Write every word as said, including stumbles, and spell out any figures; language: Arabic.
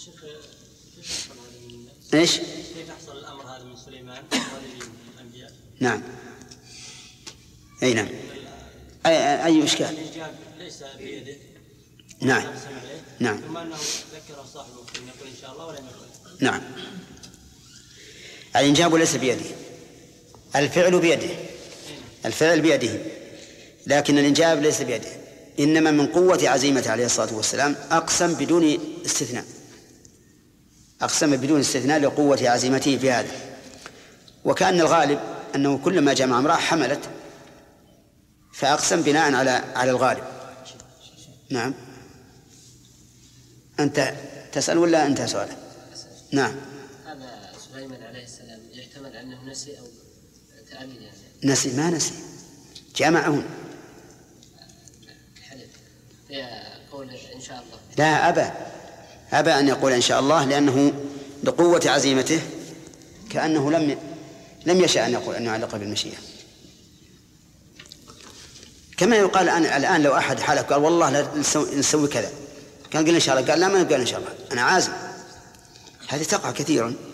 ايش؟ كيف يحصل الامر هذا من سليمان والد الانبياء؟ نعم. اي نعم. اي اي اشكال؟ الانجاب ليس بيده. نعم. نعم. ثم انه ذكر صاحبه ان يقول ان شاء الله ولا يقول. نعم. الانجاب ليس بيده، الفعل بيده، الفعل بيده، لكن الانجاب ليس بيده، انما من قوة عزيمته عليه الصلاة والسلام اقسم بدون استثناء، أقسم بدون استثناء لقوة عزيمته في هذا. وكأن الغالب أنه كلما جمع امرأة حملت، فأقسم بناء على على الغالب. نعم. أنت تسأل ولا أنت سؤال؟ نعم. هذا سليمان عليه السلام يحتمل أنه نسي أو تأمل يعني. نسي ما نسي، جمعهن. حلف يقول إن شاء الله. لا، أبى أبى أن يقول إن شاء الله، لأنه لقوة عزيمته كأنه لم لم يشاء أن يقول أنه يعلق بالمشيئة. كما يقال الآن الآن لو أحد حلف قال والله لا نسوي كذا، كان قال إن شاء الله، قال لا ما نقول إن شاء الله أنا عازم، هذه تقع كثيرا.